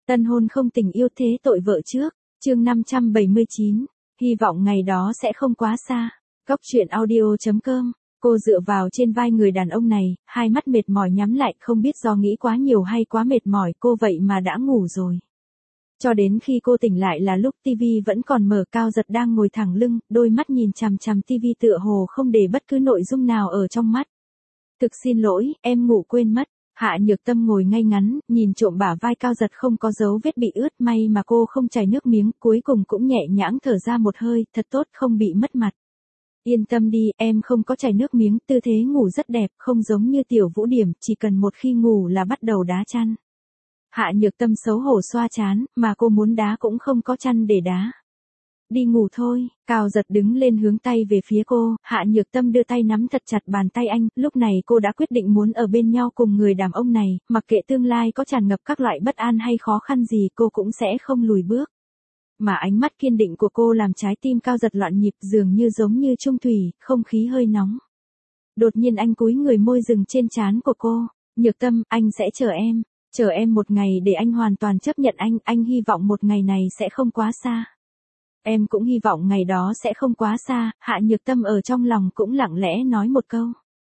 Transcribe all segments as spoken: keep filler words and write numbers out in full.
Tân hôn không tình yêu thế tội vợ trước, chương năm trăm bảy mươi chín, hy vọng ngày đó sẽ không quá xa. Góc truyện audio chấm com, cô dựa vào trên vai người đàn ông này, hai mắt mệt mỏi nhắm lại, không biết do nghĩ quá nhiều hay quá mệt mỏi, cô vậy mà đã ngủ rồi. Cho đến khi cô tỉnh lại là lúc tivi vẫn còn mở, Cao Giật đang ngồi thẳng lưng, đôi mắt nhìn chằm chằm tivi tựa hồ không để bất cứ nội dung nào ở trong mắt. Thực xin lỗi, em ngủ quên mất. Hạ Nhược Tâm ngồi ngay ngắn, nhìn trộm bả vai Cao Giật không có dấu vết bị ướt, may mà cô không chảy nước miếng, cuối cùng cũng nhẹ nhõm thở ra một hơi, thật tốt không bị mất mặt. Yên tâm đi, em không có chảy nước miếng, tư thế ngủ rất đẹp, không giống như Tiểu Vũ Điểm, chỉ cần một khi ngủ là bắt đầu đá chăn. Hạ Nhược Tâm xấu hổ xoa trán, mà cô muốn đá cũng không có chăn để đá. Đi ngủ thôi, Cao Giật đứng lên hướng tay về phía cô, Hạ Nhược Tâm đưa tay nắm thật chặt bàn tay anh, lúc này cô đã quyết định muốn ở bên nhau cùng người đàn ông này, mặc kệ tương lai có tràn ngập các loại bất an hay khó khăn gì cô cũng sẽ không lùi bước. Mà ánh mắt kiên định của cô làm trái tim Cao Giật loạn nhịp, dường như giống như trung thủy, không khí hơi nóng. Đột nhiên anh cúi người, môi dừng trên trán của cô, Nhược Tâm, anh sẽ chờ em, chờ em một ngày để anh hoàn toàn chấp nhận anh, anh hy vọng một ngày này sẽ không quá xa. Em cũng hy vọng ngày đó sẽ không quá xa, Hạ Nhược Tâm ở trong lòng cũng lặng lẽ nói một câu.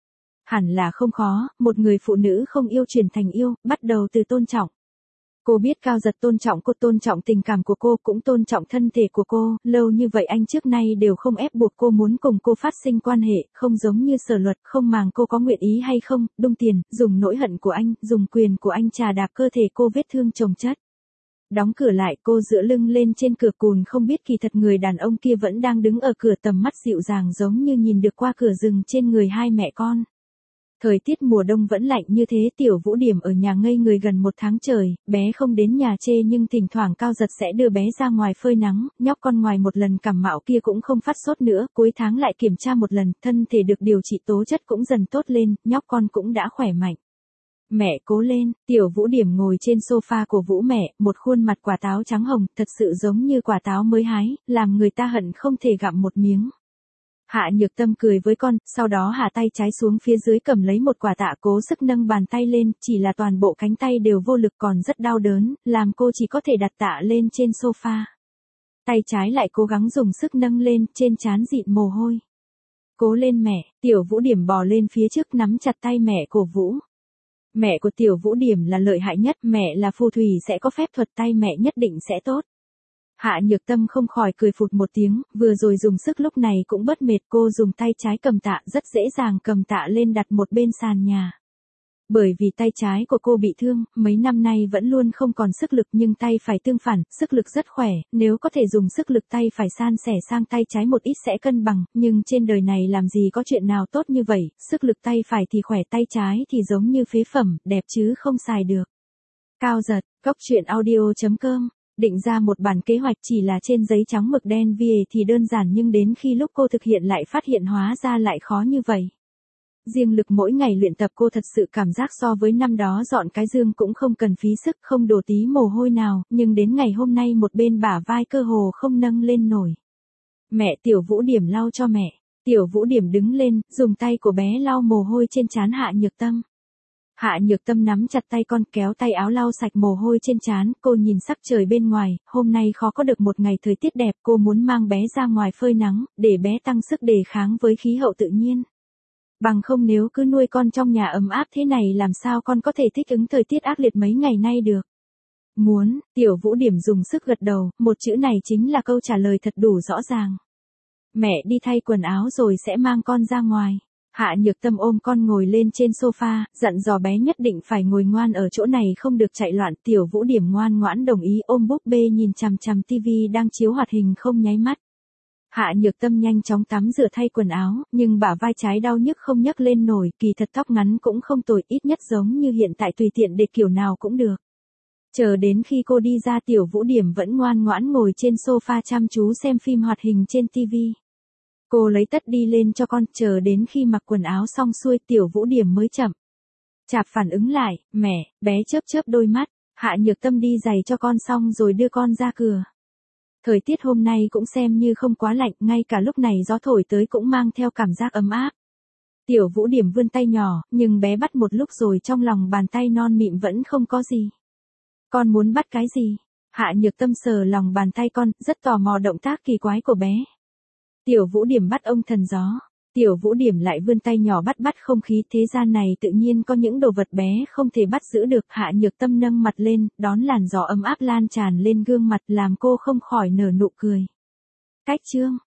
Hẳn là không khó, một người phụ nữ không yêu chuyển thành yêu, bắt đầu từ tôn trọng. Cô biết Cao Giật tôn trọng cô, tôn trọng tình cảm của cô, cũng tôn trọng thân thể của cô, lâu như vậy anh trước nay đều không ép buộc cô muốn cùng cô phát sinh quan hệ, không giống như Sở Luật, không màng cô có nguyện ý hay không, đung tiền, dùng nỗi hận của anh, dùng quyền của anh trà đạp cơ thể cô vết thương chồng chất. Đóng cửa lại, cô dựa lưng lên trên cửa cùn, không biết kỳ thật người đàn ông kia vẫn đang đứng ở cửa, tầm mắt dịu dàng giống như nhìn được qua cửa rừng trên người hai mẹ con. Thời tiết mùa đông vẫn lạnh như thế, Tiểu Vũ Điểm ở nhà ngây người gần một tháng trời, bé không đến nhà chê nhưng thỉnh thoảng Cao Giật sẽ đưa bé ra ngoài phơi nắng, nhóc con ngoài một lần cảm mạo kia cũng không phát sốt nữa, cuối tháng lại kiểm tra một lần, thân thể được điều trị tố chất cũng dần tốt lên, nhóc con cũng đã khỏe mạnh. Mẹ cố lên, Tiểu Vũ Điểm ngồi trên sofa của Vũ mẹ, một khuôn mặt quả táo trắng hồng, thật sự giống như quả táo mới hái, làm người ta hận không thể gặm một miếng. Hạ Nhược Tâm cười với con, sau đó hạ tay trái xuống phía dưới cầm lấy một quả tạ, cố sức nâng bàn tay lên, chỉ là toàn bộ cánh tay đều vô lực còn rất đau đớn, làm cô chỉ có thể đặt tạ lên trên sofa. Tay trái lại cố gắng dùng sức nâng lên, trên trán dịn mồ hôi. Cố lên mẹ, Tiểu Vũ Điểm bò lên phía trước nắm chặt tay mẹ cổ Vũ. Mẹ của Tiểu Vũ Điểm là lợi hại nhất, mẹ là phù thủy sẽ có phép thuật, tay mẹ nhất định sẽ tốt. Hạ Nhược Tâm không khỏi cười phụt một tiếng, vừa rồi dùng sức lúc này cũng bớt mệt, cô dùng tay trái cầm tạ, rất dễ dàng cầm tạ lên đặt một bên sàn nhà. Bởi vì tay trái của cô bị thương, mấy năm nay vẫn luôn không còn sức lực, nhưng tay phải tương phản, sức lực rất khỏe, nếu có thể dùng sức lực tay phải san sẻ sang tay trái một ít sẽ cân bằng, nhưng trên đời này làm gì có chuyện nào tốt như vậy, sức lực tay phải thì khỏe, tay trái thì giống như phế phẩm, đẹp chứ không xài được. Cao Giật, góc truyện audio chấm com. Định ra một bản kế hoạch chỉ là trên giấy trắng mực đen viết thì đơn giản, nhưng đến khi lúc cô thực hiện lại phát hiện hóa ra lại khó như vậy. Riêng lực mỗi ngày luyện tập cô thật sự cảm giác so với năm đó dọn cái giường cũng không cần phí sức, không đổ tí mồ hôi nào, nhưng đến ngày hôm nay một bên bả vai cơ hồ không nâng lên nổi. Mẹ, Tiểu Vũ Điểm lau cho mẹ. Tiểu Vũ Điểm đứng lên, dùng tay của bé lau mồ hôi trên trán Hạ Nhược Tâm. Hạ Nhược Tâm nắm chặt tay con, kéo tay áo lau sạch mồ hôi trên trán, cô nhìn sắc trời bên ngoài, hôm nay khó có được một ngày thời tiết đẹp, cô muốn mang bé ra ngoài phơi nắng, để bé tăng sức đề kháng với khí hậu tự nhiên. Bằng không nếu cứ nuôi con trong nhà ấm áp thế này làm sao con có thể thích ứng thời tiết ác liệt mấy ngày nay được. Muốn, Tiểu Vũ Điểm dùng sức gật đầu, một chữ này chính là câu trả lời thật đủ rõ ràng. Mẹ đi thay quần áo rồi sẽ mang con ra ngoài. Hạ Nhược Tâm ôm con ngồi lên trên sofa, dặn dò bé nhất định phải ngồi ngoan ở chỗ này, không được chạy loạn. Tiểu Vũ Điểm ngoan ngoãn đồng ý, ôm búp bê nhìn chằm chằm tivi đang chiếu hoạt hình không nháy mắt. Hạ Nhược Tâm nhanh chóng tắm rửa thay quần áo, nhưng bả vai trái đau nhức không nhấc lên nổi, kỳ thật tóc ngắn cũng không tồi, ít nhất giống như hiện tại tùy tiện để kiểu nào cũng được. Chờ đến khi cô đi ra, Tiểu Vũ Điểm vẫn ngoan ngoãn ngồi trên sofa chăm chú xem phim hoạt hình trên tivi. Cô lấy tất đi lên cho con, chờ đến khi mặc quần áo xong xuôi, Tiểu Vũ Điểm mới chậm chạp phản ứng lại, mẹ, bé chớp chớp đôi mắt. Hạ Nhược Tâm đi giày cho con xong rồi đưa con ra cửa. Thời tiết hôm nay cũng xem như không quá lạnh, ngay cả lúc này gió thổi tới cũng mang theo cảm giác ấm áp. Tiểu Vũ Điểm vươn tay nhỏ, nhưng bé bắt một lúc rồi trong lòng bàn tay non mịn vẫn không có gì. Con muốn bắt cái gì? Hạ Nhược Tâm sờ lòng bàn tay con, rất tò mò động tác kỳ quái của bé. Tiểu Vũ Điểm bắt ông thần gió. Tiểu Vũ Điểm lại vươn tay nhỏ bắt bắt không khí, thế gian này tự nhiên có những đồ vật bé không thể bắt giữ được. Hạ Nhược Tâm nâng mặt lên, đón làn gió ấm áp lan tràn lên gương mặt làm cô không khỏi nở nụ cười. Cách chương